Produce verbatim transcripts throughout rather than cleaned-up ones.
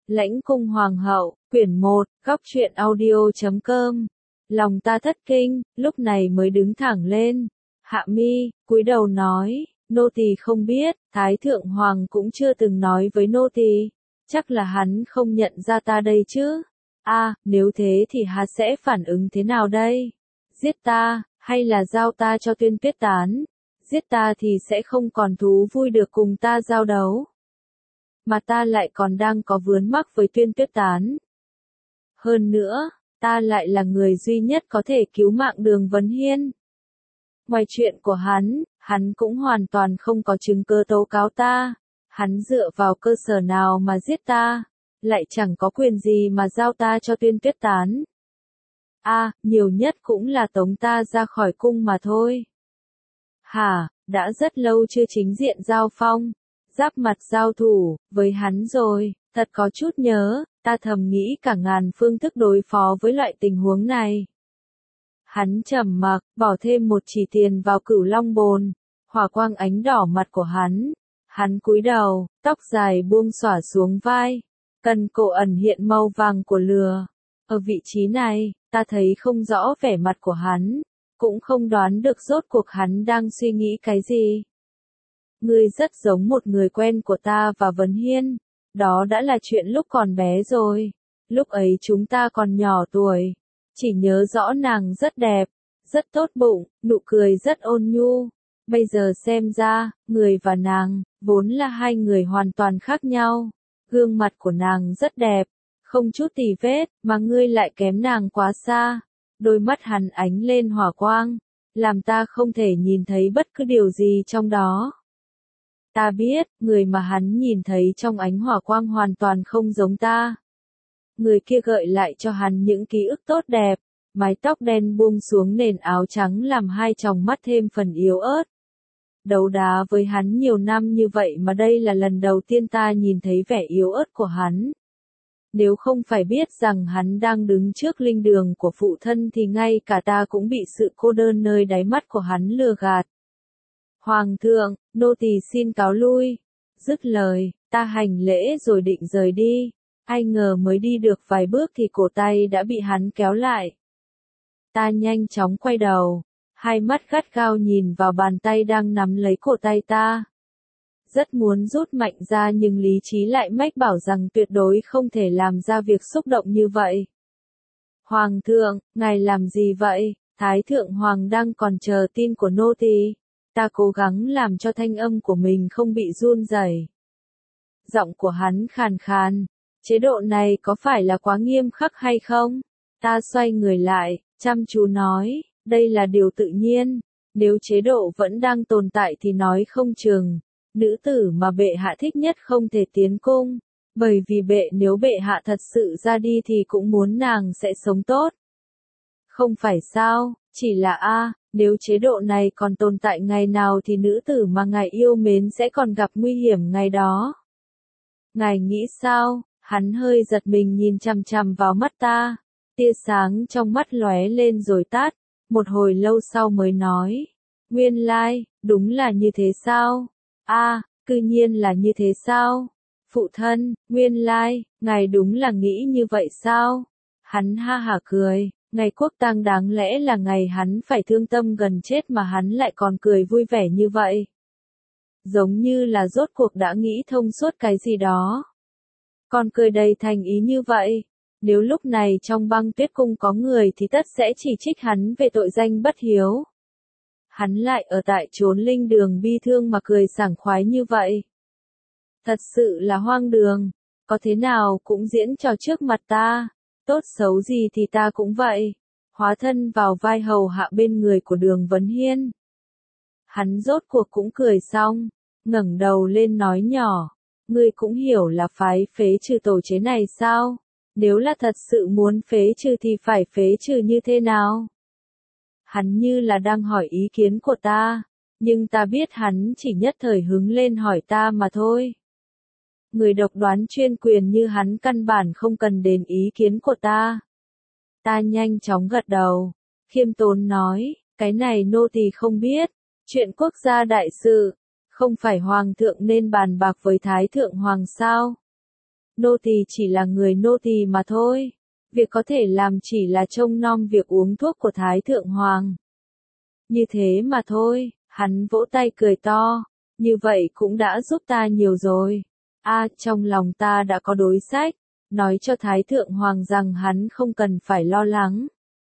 Lãnh cung hoàng hậu, quyển một, góc truyện audio chấm com. Lòng ta thất kinh, lúc này mới đứng thẳng lên. Hạ mi, cúi đầu nói, nô tỳ không biết, Thái thượng hoàng cũng chưa từng nói với nô tỳ, chắc là hắn không nhận ra ta đây chứ. A, à, nếu thế thì hắn sẽ phản ứng thế nào đây? Giết ta, hay là giao ta cho Tuyên Tuyết Tán? Giết ta thì sẽ không còn thú vui được cùng ta giao đấu. Mà ta lại còn đang có vướng mắc với Tuyên Tuyết Tán. Hơn nữa, ta lại là người duy nhất có thể cứu mạng Đường Vấn Hiên. Ngoài chuyện của hắn, hắn cũng hoàn toàn không có chứng cứ tố cáo ta. Hắn dựa vào cơ sở nào mà giết ta, lại chẳng có quyền gì mà giao ta cho Tuyên Tuyết Tán. A, à, nhiều nhất cũng là tống ta ra khỏi cung mà thôi. Hả, đã rất lâu chưa chính diện giao phong, giáp mặt giao thủ với hắn rồi, thật có chút nhớ, ta thầm nghĩ cả ngàn phương thức đối phó với loại tình huống này. Hắn trầm mặc, bỏ thêm một chỉ tiền vào cửu long bồn, hỏa quang ánh đỏ mặt của hắn. Hắn cúi đầu, tóc dài buông xõa xuống vai, cần cổ ẩn hiện màu vàng của lửa. Ở vị trí này, ta thấy không rõ vẻ mặt của hắn, cũng không đoán được rốt cuộc hắn đang suy nghĩ cái gì. Ngươi rất giống một người quen của ta và Vấn Hiên, đó đã là chuyện lúc còn bé rồi, lúc ấy chúng ta còn nhỏ tuổi, chỉ nhớ rõ nàng rất đẹp, rất tốt bụng, nụ cười rất ôn nhu. Bây giờ xem ra, người và nàng, vốn là hai người hoàn toàn khác nhau. Gương mặt của nàng rất đẹp, không chút tì vết, mà ngươi lại kém nàng quá xa. Đôi mắt hắn ánh lên hỏa quang, làm ta không thể nhìn thấy bất cứ điều gì trong đó. Ta biết, người mà hắn nhìn thấy trong ánh hỏa quang hoàn toàn không giống ta. Người kia gợi lại cho hắn những ký ức tốt đẹp, mái tóc đen buông xuống nền áo trắng làm hai tròng mắt thêm phần yếu ớt. Đấu đá với hắn nhiều năm như vậy mà đây là lần đầu tiên ta nhìn thấy vẻ yếu ớt của hắn. Nếu không phải biết rằng hắn đang đứng trước linh đường của phụ thân thì ngay cả ta cũng bị sự cô đơn nơi đáy mắt của hắn lừa gạt. Hoàng thượng, nô tỳ xin cáo lui. Dứt lời, ta hành lễ rồi định rời đi. Ai ngờ mới đi được vài bước thì cổ tay đã bị hắn kéo lại. Ta nhanh chóng quay đầu, hai mắt gắt gao nhìn vào bàn tay đang nắm lấy cổ tay ta. Rất muốn rút mạnh ra nhưng lý trí lại mách bảo rằng tuyệt đối không thể làm ra việc xúc động như vậy. Hoàng thượng, ngài làm gì vậy? Thái thượng hoàng đang còn chờ tin của nô tỳ. Ta cố gắng làm cho thanh âm của mình không bị run rẩy. Giọng của hắn khàn khàn. Chế độ này có phải là quá nghiêm khắc hay không? Ta xoay người lại, chăm chú nói, đây là điều tự nhiên. Nếu chế độ vẫn đang tồn tại thì nói không chừng. Nữ tử mà bệ hạ thích nhất không thể tiến cung, bởi vì bệ nếu bệ hạ thật sự ra đi thì cũng muốn nàng sẽ sống tốt. Không phải sao, chỉ là a, nếu chế độ này còn tồn tại ngày nào thì nữ tử mà ngài yêu mến sẽ còn gặp nguy hiểm ngày đó. Ngài nghĩ sao? Hắn hơi giật mình nhìn chằm chằm vào mắt ta, tia sáng trong mắt lóe lên rồi tắt, một hồi lâu sau mới nói, nguyên lai, đúng là như thế sao? A, à, cư nhiên là như thế sao? Phụ thân, nguyên lai, ngài đúng là nghĩ như vậy sao? Hắn ha hả cười, ngày quốc tang đáng lẽ là ngày hắn phải thương tâm gần chết mà hắn lại còn cười vui vẻ như vậy. Giống như là rốt cuộc đã nghĩ thông suốt cái gì đó. Còn cười đầy thành ý như vậy. Nếu lúc này trong Băng Tuyết cung có người thì tất sẽ chỉ trích hắn về tội danh bất hiếu. Hắn lại ở tại chốn linh đường bi thương mà cười sảng khoái như vậy. Thật sự là hoang đường, có thế nào cũng diễn trò trước mặt ta, tốt xấu gì thì ta cũng vậy, hóa thân vào vai hầu hạ bên người của Đường Vấn Hiên. Hắn rốt cuộc cũng cười xong, ngẩng đầu lên nói nhỏ, ngươi cũng hiểu là phái phế trừ tổ chế này sao, nếu là thật sự muốn phế trừ thì phải phế trừ như thế nào? Hắn như là đang hỏi ý kiến của ta, nhưng ta biết hắn chỉ nhất thời hứng lên hỏi ta mà thôi. Người độc đoán chuyên quyền như hắn căn bản không cần đến ý kiến của ta. Ta nhanh chóng gật đầu, khiêm tốn nói, cái này nô tỳ không biết, chuyện quốc gia đại sự, không phải hoàng thượng nên bàn bạc với thái thượng hoàng sao? nô tỳ chỉ là người nô tỳ mà thôi. Việc có thể làm chỉ là trông nom việc uống thuốc của Thái Thượng Hoàng. Như thế mà thôi, hắn vỗ tay cười to, như vậy cũng đã giúp ta nhiều rồi. A, trong lòng ta đã có đối sách, nói cho Thái Thượng Hoàng rằng hắn không cần phải lo lắng.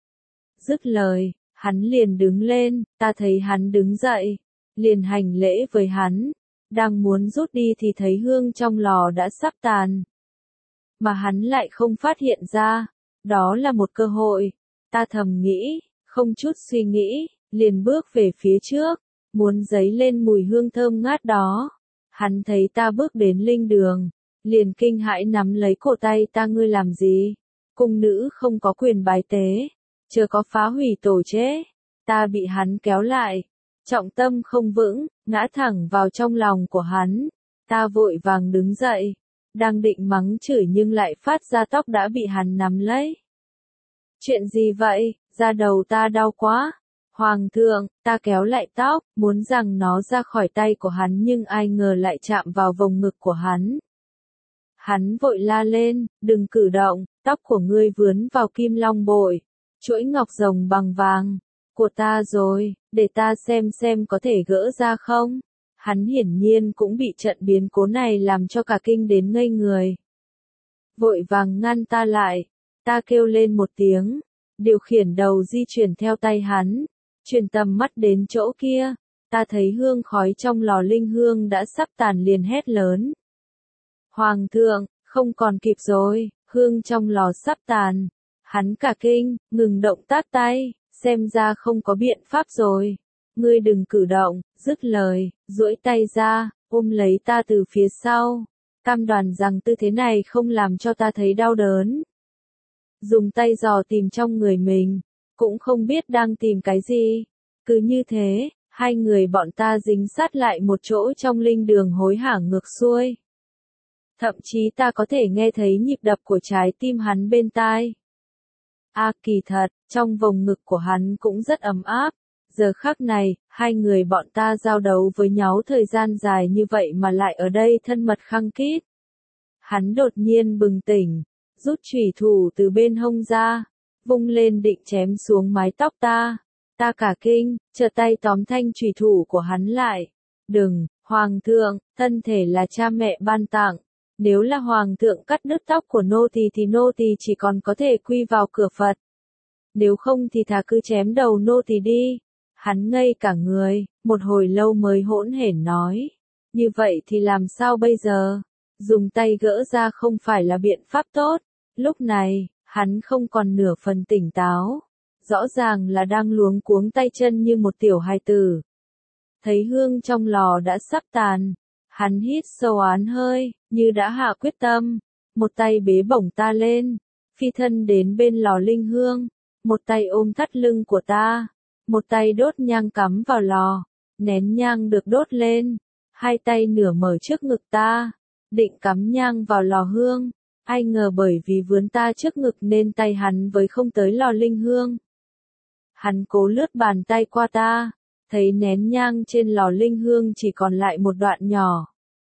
Dứt lời, hắn liền đứng lên, ta thấy hắn đứng dậy, liền hành lễ với hắn, đang muốn rút đi thì thấy hương trong lò đã sắp tàn. Mà hắn lại không phát hiện ra, đó là một cơ hội, ta thầm nghĩ, không chút suy nghĩ, liền bước về phía trước, muốn dấy lên mùi hương thơm ngát đó. Hắn thấy ta bước đến linh đường, liền kinh hãi nắm lấy cổ tay ta, ngươi làm gì? Cung nữ không có quyền bái tế, chưa có phá hủy tổ chế. Ta bị hắn kéo lại, trọng tâm không vững, ngã thẳng vào trong lòng của hắn. Ta vội vàng đứng dậy, đang định mắng chửi nhưng lại phát ra tóc đã bị hắn nắm lấy. Chuyện gì vậy? Da đầu ta đau quá. Hoàng thượng, ta kéo lại tóc, muốn rằng nó ra khỏi tay của hắn nhưng ai ngờ lại chạm vào vòng ngực của hắn. Hắn vội la lên, đừng cử động, tóc của ngươi vướn vào kim long bội, chuỗi ngọc rồng bằng vàng, của ta rồi, để ta xem xem có thể gỡ ra không. Hắn hiển nhiên cũng bị trận biến cố này làm cho cả kinh đến ngây người. Vội vàng ngăn ta lại, ta kêu lên một tiếng, điều khiển đầu di chuyển theo tay hắn. Truyền tầm mắt đến chỗ kia, ta thấy hương khói trong lò linh hương đã sắp tàn liền hét lớn. Hoàng thượng, không còn kịp rồi, hương trong lò sắp tàn. Hắn cả kinh, ngừng động tác tay, xem ra không có biện pháp rồi. Ngươi đừng cử động, dứt lời, duỗi tay ra, ôm lấy ta từ phía sau. Cam đoan rằng tư thế này không làm cho ta thấy đau đớn. Dùng tay dò tìm trong người mình. Cũng không biết đang tìm cái gì. Cứ như thế, hai người bọn ta dính sát lại một chỗ trong linh đường hối hả ngược xuôi. Thậm chí ta có thể nghe thấy nhịp đập của trái tim hắn bên tai. A à, kỳ thật, trong vòng ngực của hắn cũng rất ấm áp. Giờ khắc này, hai người bọn ta giao đấu với nhau thời gian dài như vậy mà lại ở đây thân mật khăng khít. Hắn đột nhiên bừng tỉnh, rút chủy thủ từ bên hông ra. Vung lên định chém xuống mái tóc ta. Ta cả kinh, chợt tay tóm thanh chủy thủ của hắn lại. Đừng, Hoàng thượng, thân thể là cha mẹ ban tặng. Nếu là Hoàng thượng cắt đứt tóc của nô tỳ thì nô tỳ chỉ còn có thể quy vào cửa Phật. Nếu không thì thà cứ chém đầu nô tỳ đi. Hắn ngây cả người, một hồi lâu mới hỗn hển nói. Như vậy thì làm sao bây giờ? Dùng tay gỡ ra không phải là biện pháp tốt. Lúc này, hắn không còn nửa phần tỉnh táo. Rõ ràng là đang luống cuống tay chân như một tiểu hài tử. Thấy hương trong lò đã sắp tàn. Hắn hít sâu án hơi, như đã hạ quyết tâm. Một tay bế bổng ta lên. Phi thân đến bên lò linh hương. Một tay ôm thắt lưng của ta. Một tay đốt nhang cắm vào lò. Nén nhang được đốt lên. Hai tay nửa mở trước ngực ta. Định cắm nhang vào lò hương. Ai ngờ bởi vì vướn ta trước ngực nên tay hắn với không tới lò linh hương. Hắn cố lướt bàn tay qua ta, thấy nén nhang trên lò linh hương chỉ còn lại một đoạn nhỏ.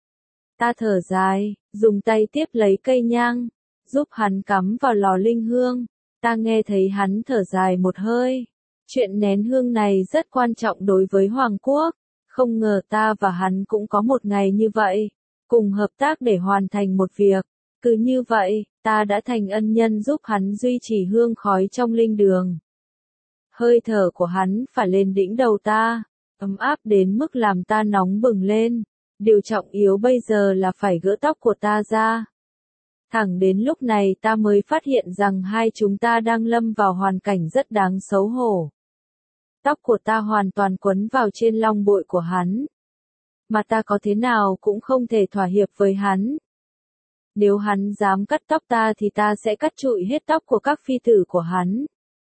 Ta thở dài, dùng tay tiếp lấy cây nhang, giúp hắn cắm vào lò linh hương. Ta nghe thấy hắn thở dài một hơi. Chuyện nén hương này rất quan trọng đối với Hoàng quốc. Không ngờ ta và hắn cũng có một ngày như vậy, cùng hợp tác để hoàn thành một việc. Cứ như vậy, ta đã thành ân nhân giúp hắn duy trì hương khói trong linh đường. Hơi thở của hắn phả lên đỉnh đầu ta, ấm áp đến mức làm ta nóng bừng lên. Điều trọng yếu bây giờ là phải gỡ tóc của ta ra. Thẳng đến lúc này ta mới phát hiện rằng hai chúng ta đang lâm vào hoàn cảnh rất đáng xấu hổ. Tóc của ta hoàn toàn quấn vào trên long bội của hắn. Mà ta có thế nào cũng không thể thỏa hiệp với hắn. Nếu hắn dám cắt tóc ta thì ta sẽ cắt trụi hết tóc của các phi tử của hắn.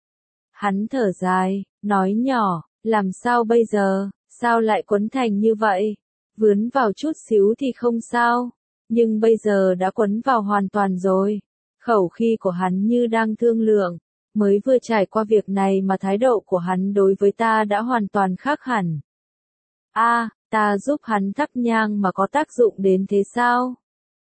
Hắn thở dài, nói nhỏ, làm sao bây giờ, sao lại quấn thành như vậy? Vướn vào chút xíu thì không sao, nhưng bây giờ đã quấn vào hoàn toàn rồi. Khẩu khí của hắn như đang thương lượng, mới vừa trải qua việc này mà thái độ của hắn đối với ta đã hoàn toàn khác hẳn. A, à, ta giúp hắn thắp nhang mà có tác dụng đến thế sao?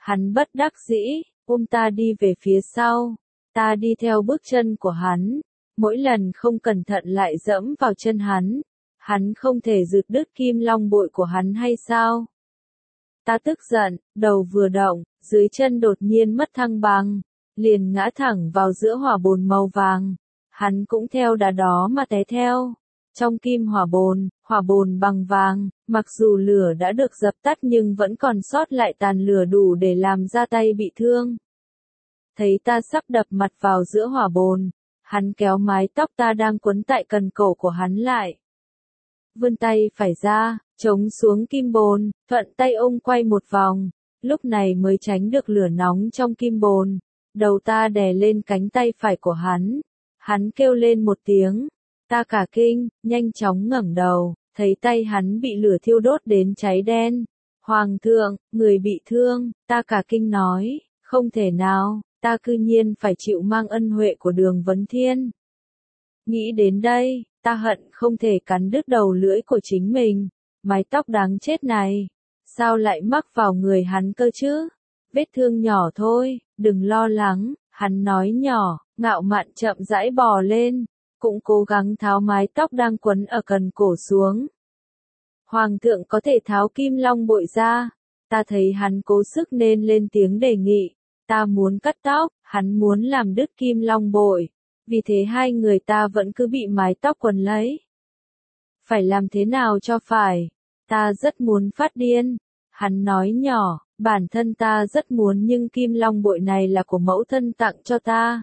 Hắn bất đắc dĩ, ôm ta đi về phía sau. Ta đi theo bước chân của hắn. Mỗi lần không cẩn thận lại dẫm vào chân hắn. Hắn không thể giựt đứt kim long bội của hắn hay sao? Ta tức giận, đầu vừa động, dưới chân đột nhiên mất thăng bằng, liền ngã thẳng vào giữa hỏa bồn màu vàng. Hắn cũng theo đà đó mà té theo. Trong kim hỏa bồn, hỏa bồn bằng vàng, mặc dù lửa đã được dập tắt nhưng vẫn còn sót lại tàn lửa đủ để làm ra tay bị thương. Thấy ta sắp đập mặt vào giữa hỏa bồn, hắn kéo mái tóc ta đang quấn tại cần cổ của hắn lại. Vươn tay phải ra, chống xuống kim bồn, thuận tay ôm quay một vòng, lúc này mới tránh được lửa nóng trong kim bồn. Đầu ta đè lên cánh tay phải của hắn. Hắn kêu lên một tiếng. Ta cả kinh, nhanh chóng ngẩng đầu, thấy tay hắn bị lửa thiêu đốt đến cháy đen. Hoàng thượng, người bị thương, ta cả kinh nói, không thể nào, ta cư nhiên phải chịu mang ân huệ của Đường Vấn Thiên. Nghĩ đến đây, ta hận không thể cắn đứt đầu lưỡi của chính mình, mái tóc đáng chết này, sao lại mắc vào người hắn cơ chứ? Vết thương nhỏ thôi, đừng lo lắng, hắn nói nhỏ, ngạo mạn chậm rãi bò lên, cũng cố gắng tháo mái tóc đang quấn ở cần cổ xuống. Hoàng thượng có thể tháo kim long bội ra, ta thấy hắn cố sức nên lên tiếng đề nghị, ta muốn cắt tóc, hắn muốn làm đứt kim long bội, vì thế hai người ta vẫn cứ bị mái tóc quấn lấy. Phải làm thế nào cho phải, ta rất muốn phát điên, hắn nói nhỏ, bản thân ta rất muốn nhưng kim long bội này là của mẫu thân tặng cho ta.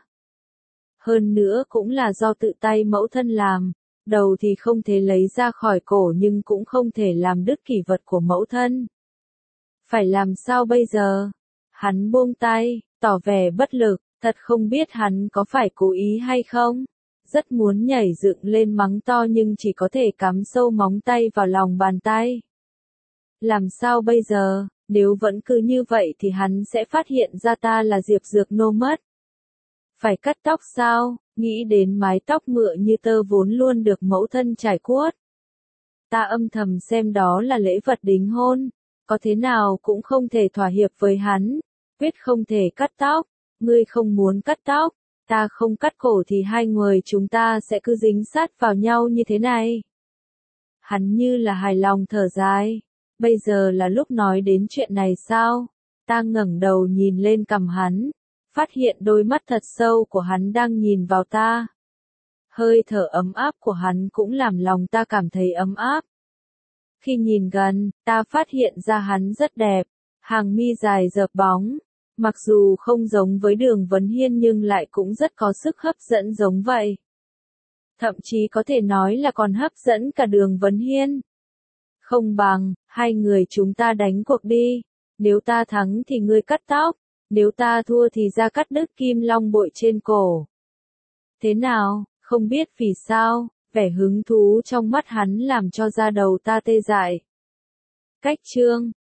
Hơn nữa cũng là do tự tay mẫu thân làm, đầu thì không thể lấy ra khỏi cổ nhưng cũng không thể làm đứt kỷ vật của mẫu thân. Phải làm sao bây giờ? Hắn buông tay, tỏ vẻ bất lực, thật không biết hắn có phải cố ý hay không. Rất muốn nhảy dựng lên mắng to nhưng chỉ có thể cắm sâu móng tay vào lòng bàn tay. Làm sao bây giờ, nếu vẫn cứ như vậy thì hắn sẽ phát hiện ra ta là Diệp Dược Nô mất. Phải cắt tóc sao, nghĩ đến mái tóc mựa như tơ vốn luôn được mẫu thân trải cuốt. Ta âm thầm xem đó là lễ vật đính hôn, có thế nào cũng không thể thỏa hiệp với hắn, quyết không thể cắt tóc, ngươi không muốn cắt tóc, ta không cắt cổ thì hai người chúng ta sẽ cứ dính sát vào nhau như thế này. Hắn như là hài lòng thở dài, bây giờ là lúc nói đến chuyện này sao? Ta ngẩng đầu nhìn lên cằm hắn, phát hiện đôi mắt thật sâu của hắn đang nhìn vào ta. Hơi thở ấm áp của hắn cũng làm lòng ta cảm thấy ấm áp. Khi nhìn gần, ta phát hiện ra hắn rất đẹp, hàng mi dài dợp bóng, mặc dù không giống với Đường Vấn Hiên nhưng lại cũng rất có sức hấp dẫn giống vậy. Thậm chí có thể nói là còn hấp dẫn cả Đường Vấn Hiên. Không bằng, hai người chúng ta đánh cuộc đi, nếu ta thắng thì ngươi cắt tóc, nếu ta thua thì ra cắt đứt kim long bội trên cổ. Thế nào, không biết vì sao, vẻ hứng thú trong mắt hắn làm cho da đầu ta tê dại. Cách chương